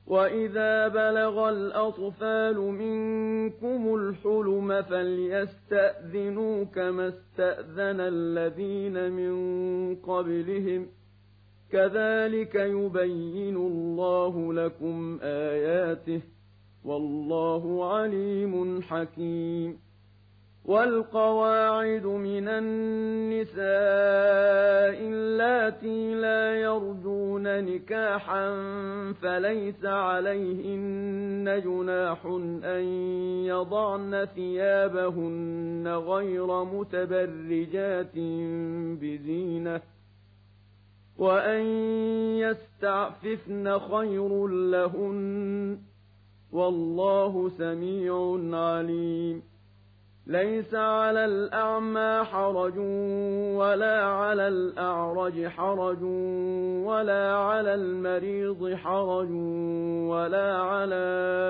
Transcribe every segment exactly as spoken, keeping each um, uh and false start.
وَإِذَا بَلَغَ الْأَطْفَالُ مِنكُمُ الْحُلُمَ فَلْيَسْتَأْذِنُوا كَمَا اسْتَأْذَنَ الَّذِينَ مِن قَبْلِهِمْ ۚ كَذَٰلِكَ يُبَيِّنُ اللَّهُ لَكُمْ آيَاتِهِ ۗ وَاللَّهُ عَلِيمٌ حَكِيمٌ. وَالْقَوَاعِدُ مِنَ النِّسَاءِ اللَّاتِي لَا يَرْجُونَ نِكَاحًا فَلَيْسَ عَلَيْهِنَّ جُنَاحٌ أَن يَضَعْنَ ثِيَابَهُنَّ غَيْرَ مُتَبَرِّجَاتٍ بِزِينَةٍ ۖ وَأَن يَسْتَعْفِفْنَ خَيْرٌ لَّهُنَّ ۗ وَاللَّهُ سَمِيعٌ عَلِيمٌ. لَيْسَ عَلَى الْأَعْمَىٰ حَرَجٌ وَلَا عَلَى الْأَعْرَجِ حَرَجٌ وَلَا عَلَى الْمَرِيضِ حَرَجٌ وَلَا عَلَىٰ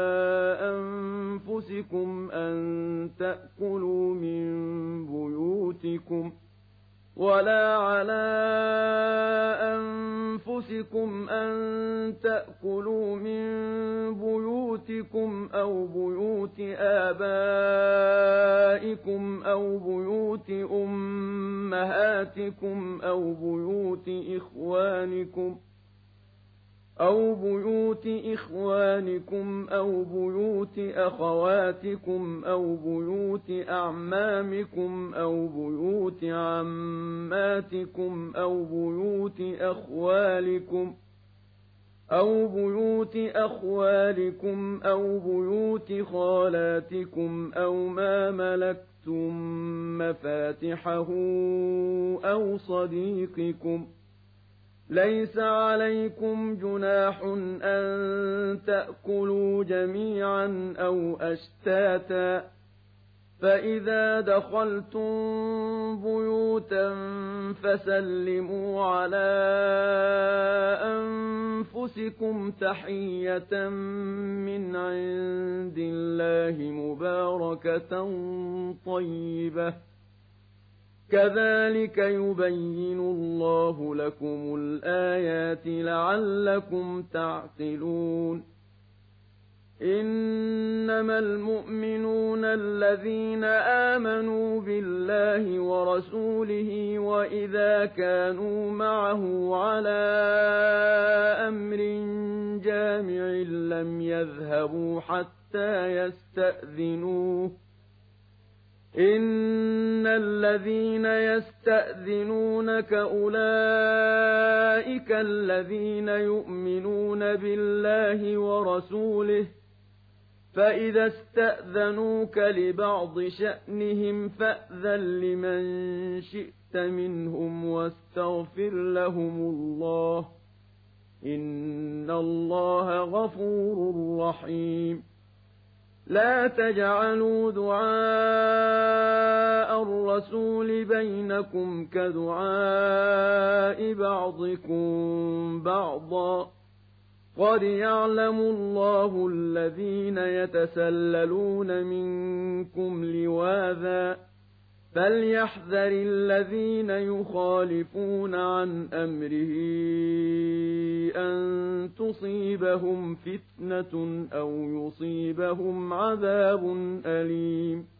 أَنفُسِكُمْ أَن تَأْكُلُوا مِن بُيُوتِكُمْ ولا على أنفسكم أن تأكلوا من بيوتكم أو بيوت آبائكم أو بيوت أمهاتكم أو بيوت إخوانكم أو بيوت إخوانكم أو بيوت أخواتكم أو بيوت أعمامكم أو بيوت عماتكم أو بيوت أخوالكم أو بيوت أخوالكم أو بيوت خالاتكم أو ما ملكتم مفاتحه أو صديقكم. ليس عليكم جناح أن تأكلوا جميعا أو أشتاتا، فإذا دخلتم بيوتا فسلموا على أنفسكم تحية من عند الله مباركة طيبة، كذلك يبين الله لكم الآيات لعلكم تعقلون. إنما المؤمنون الذين آمنوا بالله ورسوله وإذا كانوا معه على أمر جامع لم يذهبوا حتى يستأذنوه. إن الذين يستأذنونك أولئك الذين يؤمنون بالله ورسوله، فإذا استأذنوك لبعض شأنهم فأذن لمن شئت منهم واستغفر لهم الله، إن الله غفور رحيم. لا تجعلوا دعاء الرسول بينكم كدعاء بعضكم بعضا، قد يعلم الله الذين يتسللون منكم لواذا، فليحذر الذين يخالفون عن أمره أن تصيبهم فتنة أو يصيبهم عذاب أليم.